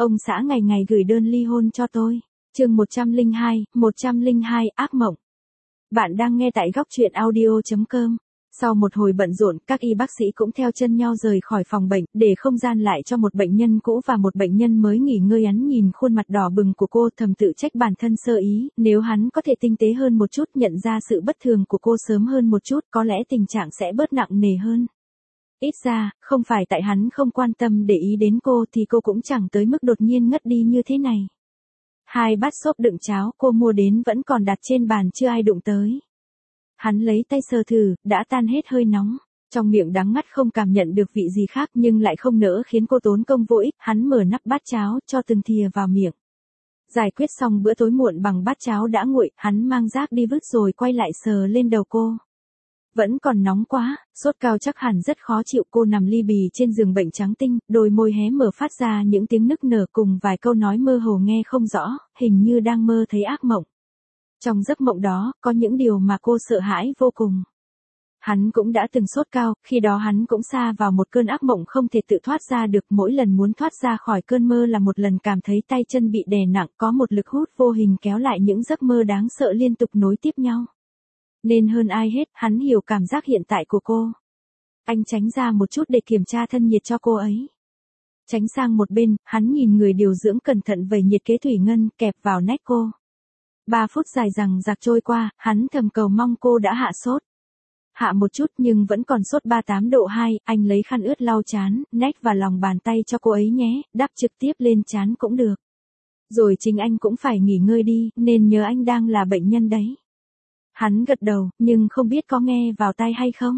Ông xã ngày ngày gửi đơn ly hôn cho tôi. Chương 102, ác mộng. Bạn đang nghe tại góc truyện audio.com. Sau một hồi bận rộn, các y bác sĩ cũng theo chân nhau rời khỏi phòng bệnh, để không gian lại cho một bệnh nhân cũ và một bệnh nhân mới nghỉ ngơi. Hắn nhìn khuôn mặt đỏ bừng của cô, thầm tự trách bản thân sơ ý, nếu hắn có thể tinh tế hơn một chút, nhận ra sự bất thường của cô sớm hơn một chút, có lẽ tình trạng sẽ bớt nặng nề hơn. Ít ra, không phải tại hắn không quan tâm để ý đến cô thì cô cũng chẳng tới mức đột nhiên ngất đi như thế này. 2 bát xốp đựng cháo cô mua đến vẫn còn đặt trên bàn chưa ai đụng tới. Hắn lấy tay sờ thử, đã tan hết hơi nóng. Trong miệng đắng ngắt không cảm nhận được vị gì khác nhưng lại không nỡ khiến cô tốn công vô ích. Hắn mở nắp bát cháo cho từng thìa vào miệng. Giải quyết xong bữa tối muộn bằng bát cháo đã nguội, hắn mang rác đi vứt rồi quay lại sờ lên đầu cô. Vẫn còn nóng quá, sốt cao chắc hẳn rất khó chịu. Cô nằm li bì trên giường bệnh trắng tinh, đôi môi hé mở phát ra những tiếng nức nở cùng vài câu nói mơ hồ nghe không rõ, hình như đang mơ thấy ác mộng. Trong giấc mộng đó, có những điều mà cô sợ hãi vô cùng. Hắn cũng đã từng sốt cao, khi đó hắn cũng sa vào một cơn ác mộng không thể tự thoát ra được. Mỗi lần muốn thoát ra khỏi cơn mơ là một lần cảm thấy tay chân bị đè nặng, có một lực hút vô hình kéo lại những giấc mơ đáng sợ liên tục nối tiếp nhau. Nên hơn ai hết, hắn hiểu cảm giác hiện tại của cô. Anh tránh ra một chút để kiểm tra thân nhiệt cho cô ấy. Tránh sang một bên, hắn nhìn người điều dưỡng cẩn thận vẩy nhiệt kế thủy ngân kẹp vào nách cô. 3 phút dài dằng dặc trôi qua, hắn thầm cầu mong cô đã hạ sốt. Hạ một chút nhưng vẫn còn sốt 38 độ 2, anh lấy khăn ướt lau trán, nách và lòng bàn tay cho cô ấy nhé, đắp trực tiếp lên trán cũng được. Rồi chính anh cũng phải nghỉ ngơi đi, nên nhớ anh đang là bệnh nhân đấy. Hắn gật đầu, nhưng không biết có nghe vào tai hay không.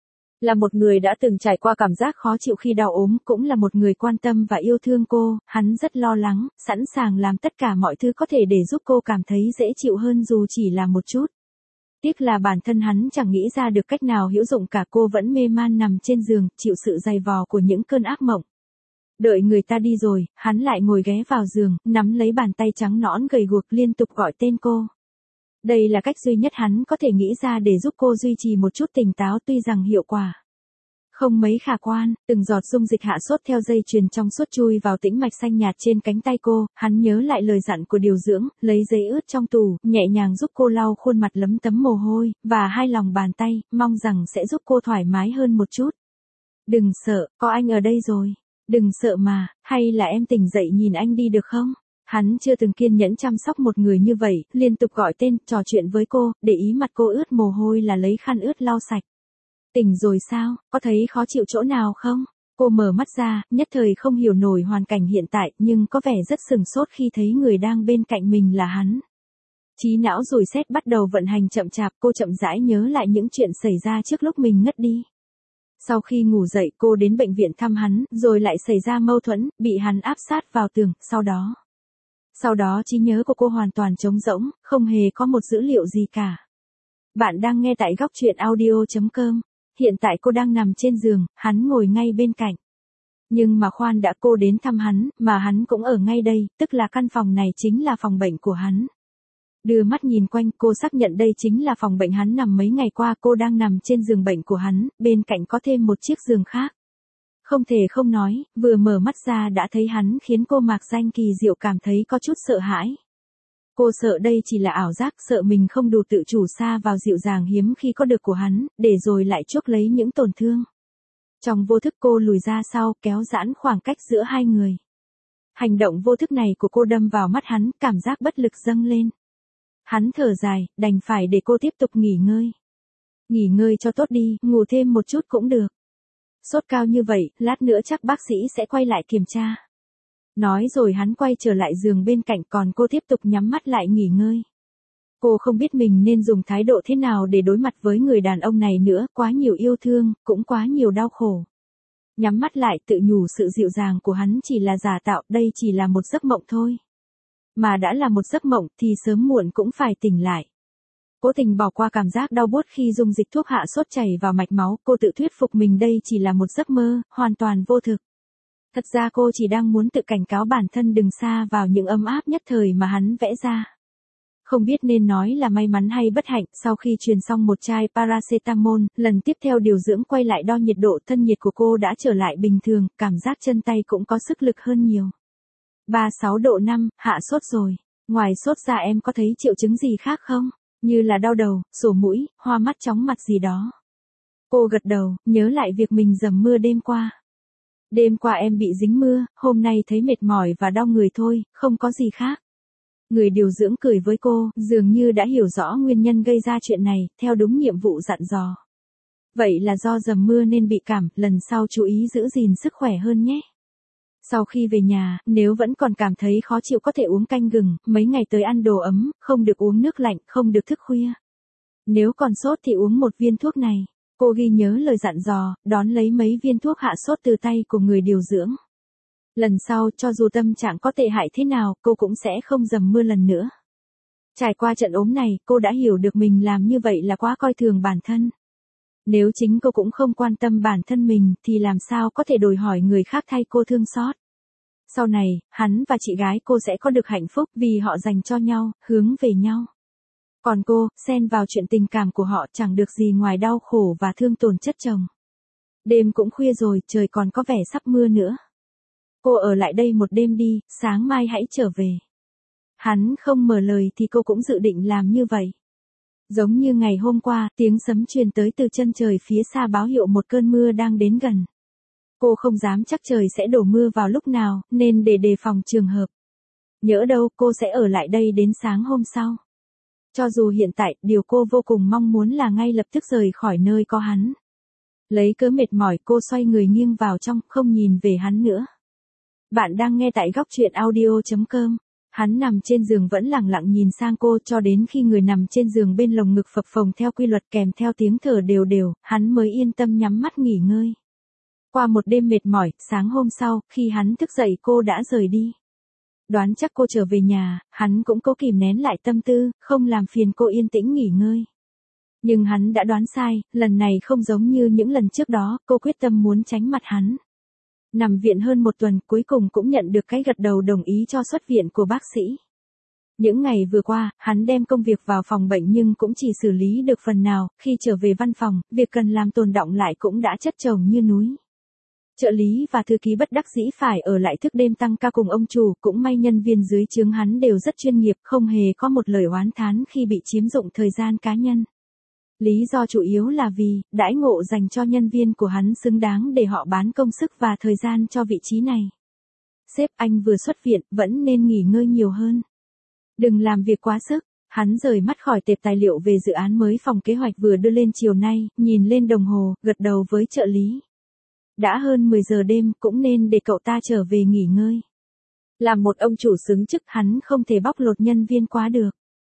Là một người đã từng trải qua cảm giác khó chịu khi đau ốm, cũng là một người quan tâm và yêu thương cô, hắn rất lo lắng, sẵn sàng làm tất cả mọi thứ có thể để giúp cô cảm thấy dễ chịu hơn dù chỉ là một chút. Tiếc là bản thân hắn chẳng nghĩ ra được cách nào hữu dụng cả. Cô vẫn mê man nằm trên giường, chịu sự dày vò của những cơn ác mộng. Đợi người ta đi rồi, hắn lại ngồi ghé vào giường, nắm lấy bàn tay trắng nõn gầy guộc liên tục gọi tên cô. Đây là cách duy nhất hắn có thể nghĩ ra để giúp cô duy trì một chút tỉnh táo, tuy rằng hiệu quả không mấy khả quan. Từng giọt dung dịch hạ sốt theo dây chuyền trong suốt chui vào tĩnh mạch xanh nhạt trên cánh tay cô. Hắn nhớ lại lời dặn của điều dưỡng, lấy giấy ướt trong tủ, nhẹ nhàng giúp cô lau khuôn mặt lấm tấm mồ hôi, và 2 lòng bàn tay, mong rằng sẽ giúp cô thoải mái hơn một chút. Đừng sợ, có anh ở đây rồi. Đừng sợ mà, hay là em tỉnh dậy nhìn anh đi được không? Hắn chưa từng kiên nhẫn chăm sóc một người như vậy, liên tục gọi tên, trò chuyện với cô, để ý mặt cô ướt mồ hôi là lấy khăn ướt lau sạch. Tỉnh rồi sao, có thấy khó chịu chỗ nào không? Cô mở mắt ra, nhất thời không hiểu nổi hoàn cảnh hiện tại, nhưng có vẻ rất sừng sốt khi thấy người đang bên cạnh mình là hắn. Trí não dùi xét bắt đầu vận hành chậm chạp, cô chậm rãi nhớ lại những chuyện xảy ra trước lúc mình ngất đi. Sau khi ngủ dậy cô đến bệnh viện thăm hắn, rồi lại xảy ra mâu thuẫn, bị hắn áp sát vào tường, Sau đó trí nhớ của cô hoàn toàn trống rỗng, không hề có một dữ liệu gì cả. Bạn đang nghe tại góc truyện audio.com. Hiện tại cô đang nằm trên giường, hắn ngồi ngay bên cạnh. Nhưng mà khoan đã, cô đến thăm hắn, mà hắn cũng ở ngay đây, tức là căn phòng này chính là phòng bệnh của hắn. Đưa mắt nhìn quanh, cô xác nhận đây chính là phòng bệnh hắn nằm mấy ngày qua. Cô đang nằm trên giường bệnh của hắn, bên cạnh có thêm một chiếc giường khác. Không thể không nói, vừa mở mắt ra đã thấy hắn khiến cô mạc danh kỳ diệu cảm thấy có chút sợ hãi. Cô sợ đây chỉ là ảo giác, sợ mình không đủ tự chủ sa vào dịu dàng hiếm khi có được của hắn, để rồi lại chuốc lấy những tổn thương. Trong vô thức cô lùi ra sau, kéo giãn khoảng cách giữa hai người. Hành động vô thức này của cô đâm vào mắt hắn, cảm giác bất lực dâng lên. Hắn thở dài, đành phải để cô tiếp tục nghỉ ngơi. Nghỉ ngơi cho tốt đi, ngủ thêm một chút cũng được. Sốt cao như vậy, lát nữa chắc bác sĩ sẽ quay lại kiểm tra. Nói rồi hắn quay trở lại giường bên cạnh, còn cô tiếp tục nhắm mắt lại nghỉ ngơi. Cô không biết mình nên dùng thái độ thế nào để đối mặt với người đàn ông này nữa, quá nhiều yêu thương, cũng quá nhiều đau khổ. Nhắm mắt lại tự nhủ sự dịu dàng của hắn chỉ là giả tạo, đây chỉ là một giấc mộng thôi. Mà đã là một giấc mộng thì sớm muộn cũng phải tỉnh lại. Cố tình bỏ qua cảm giác đau buốt khi dung dịch thuốc hạ sốt chảy vào mạch máu, cô tự thuyết phục mình đây chỉ là một giấc mơ, hoàn toàn vô thực. Thật ra cô chỉ đang muốn tự cảnh cáo bản thân đừng sa vào những ấm áp nhất thời mà hắn vẽ ra. Không biết nên nói là may mắn hay bất hạnh, sau khi truyền xong một chai paracetamol, lần tiếp theo điều dưỡng quay lại đo nhiệt độ, thân nhiệt của cô đã trở lại bình thường, cảm giác chân tay cũng có sức lực hơn nhiều. 36 độ 5, hạ sốt rồi. Ngoài sốt ra em có thấy triệu chứng gì khác không? Như là đau đầu, sổ mũi, hoa mắt chóng mặt gì đó. Cô gật đầu, nhớ lại việc mình dầm mưa đêm qua. Đêm qua em bị dính mưa, hôm nay thấy mệt mỏi và đau người thôi, không có gì khác. Người điều dưỡng cười với cô, dường như đã hiểu rõ nguyên nhân gây ra chuyện này, theo đúng nhiệm vụ dặn dò. Vậy là do dầm mưa nên bị cảm, lần sau chú ý giữ gìn sức khỏe hơn nhé. Sau khi về nhà, nếu vẫn còn cảm thấy khó chịu có thể uống canh gừng, mấy ngày tới ăn đồ ấm, không được uống nước lạnh, không được thức khuya. Nếu còn sốt thì uống một viên thuốc này. Cô ghi nhớ lời dặn dò, đón lấy mấy viên thuốc hạ sốt từ tay của người điều dưỡng. Lần sau, cho dù tâm trạng có tệ hại thế nào, cô cũng sẽ không dầm mưa lần nữa. Trải qua trận ốm này, cô đã hiểu được mình làm như vậy là quá coi thường bản thân. Nếu chính cô cũng không quan tâm bản thân mình, thì làm sao có thể đòi hỏi người khác thay cô thương xót. Sau này, hắn và chị gái cô sẽ có được hạnh phúc vì họ dành cho nhau, hướng về nhau. Còn cô, xen vào chuyện tình cảm của họ chẳng được gì ngoài đau khổ và thương tổn chất chồng. Đêm cũng khuya rồi, trời còn có vẻ sắp mưa nữa. Cô ở lại đây một đêm đi, sáng mai hãy trở về. Hắn không mở lời thì cô cũng dự định làm như vậy. Giống như ngày hôm qua, tiếng sấm truyền tới từ chân trời phía xa báo hiệu một cơn mưa đang đến gần. Cô không dám chắc trời sẽ đổ mưa vào lúc nào, nên để đề phòng trường hợp. Nhỡ đâu cô sẽ ở lại đây đến sáng hôm sau. Cho dù hiện tại, điều cô vô cùng mong muốn là ngay lập tức rời khỏi nơi có hắn. Lấy cớ mệt mỏi cô xoay người nghiêng vào trong, không nhìn về hắn nữa. Bạn đang nghe tại góc truyện audio.com. Hắn nằm trên giường vẫn lặng lặng nhìn sang cô cho đến khi người nằm trên giường bên lồng ngực phập phồng theo quy luật kèm theo tiếng thở đều đều, hắn mới yên tâm nhắm mắt nghỉ ngơi. Qua một đêm mệt mỏi, sáng hôm sau, khi hắn thức dậy cô đã rời đi. Đoán chắc cô trở về nhà, hắn cũng cố kìm nén lại tâm tư, không làm phiền cô yên tĩnh nghỉ ngơi. Nhưng hắn đã đoán sai, lần này không giống như những lần trước đó, cô quyết tâm muốn tránh mặt hắn. Nằm viện hơn một tuần, cuối cùng cũng nhận được cái gật đầu đồng ý cho xuất viện của bác sĩ. Những ngày vừa qua, hắn đem công việc vào phòng bệnh nhưng cũng chỉ xử lý được phần nào, khi trở về văn phòng, việc cần làm tồn đọng lại cũng đã chất chồng như núi. Trợ lý và thư ký bất đắc dĩ phải ở lại thức đêm tăng ca cùng ông chủ, cũng may nhân viên dưới trướng hắn đều rất chuyên nghiệp, không hề có một lời oán thán khi bị chiếm dụng thời gian cá nhân. Lý do chủ yếu là vì, đãi ngộ dành cho nhân viên của hắn xứng đáng để họ bán công sức và thời gian cho vị trí này. Sếp, anh vừa xuất viện, vẫn nên nghỉ ngơi nhiều hơn. Đừng làm việc quá sức. Hắn rời mắt khỏi tệp tài liệu về dự án mới phòng kế hoạch vừa đưa lên chiều nay, nhìn lên đồng hồ, gật đầu với trợ lý. Đã hơn 10 giờ đêm, cũng nên để cậu ta trở về nghỉ ngơi. Làm một ông chủ xứng chức, hắn không thể bóc lột nhân viên quá được.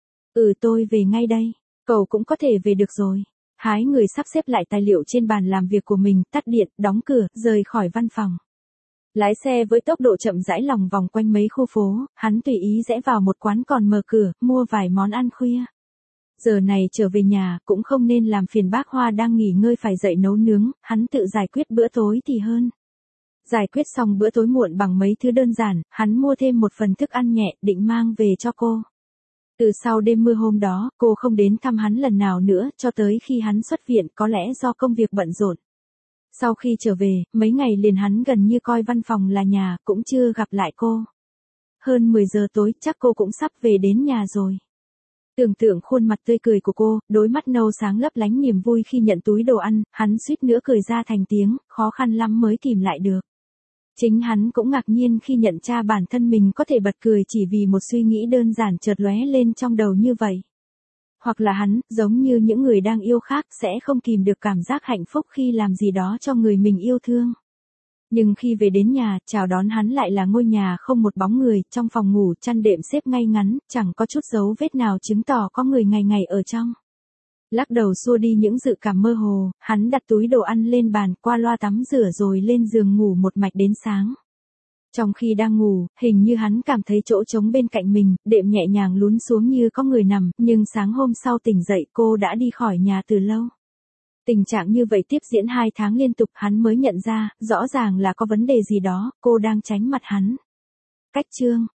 Tôi về ngay đây. Cậu cũng có thể về được rồi. Hái người sắp xếp lại tài liệu trên bàn làm việc của mình, tắt điện, đóng cửa, rời khỏi văn phòng. Lái xe với tốc độ chậm rãi lòng vòng quanh mấy khu phố, hắn tùy ý rẽ vào một quán còn mở cửa, mua vài món ăn khuya. Giờ này trở về nhà, cũng không nên làm phiền bác Hoa đang nghỉ ngơi phải dậy nấu nướng, hắn tự giải quyết bữa tối thì hơn. Giải quyết xong bữa tối muộn bằng mấy thứ đơn giản, hắn mua thêm một phần thức ăn nhẹ, định mang về cho cô. Từ sau đêm mưa hôm đó, cô không đến thăm hắn lần nào nữa, cho tới khi hắn xuất viện, có lẽ do công việc bận rộn. Sau khi trở về, mấy ngày liền hắn gần như coi văn phòng là nhà, cũng chưa gặp lại cô. Hơn 10 giờ tối, chắc cô cũng sắp về đến nhà rồi. Tưởng tượng khuôn mặt tươi cười của cô, đôi mắt nâu sáng lấp lánh niềm vui khi nhận túi đồ ăn, hắn suýt nữa cười ra thành tiếng, khó khăn lắm mới kìm lại được. Chính hắn cũng ngạc nhiên khi nhận ra bản thân mình có thể bật cười chỉ vì một suy nghĩ đơn giản chợt lóe lên trong đầu như vậy. Hoặc là hắn, giống như những người đang yêu khác, sẽ không kìm được cảm giác hạnh phúc khi làm gì đó cho người mình yêu thương. Nhưng khi về đến nhà, chào đón hắn lại là ngôi nhà không một bóng người, trong phòng ngủ chăn đệm xếp ngay ngắn, chẳng có chút dấu vết nào chứng tỏ có người ngày ngày ở trong. Lắc đầu xua đi những dự cảm mơ hồ, hắn đặt túi đồ ăn lên bàn, qua loa tắm rửa rồi lên giường ngủ một mạch đến sáng. Trong khi đang ngủ, hình như hắn cảm thấy chỗ trống bên cạnh mình, đệm nhẹ nhàng lún xuống như có người nằm, nhưng sáng hôm sau tỉnh dậy cô đã đi khỏi nhà từ lâu. Tình trạng như vậy tiếp diễn 2 tháng liên tục, hắn mới nhận ra, rõ ràng là có vấn đề gì đó, cô đang tránh mặt hắn. Cách chương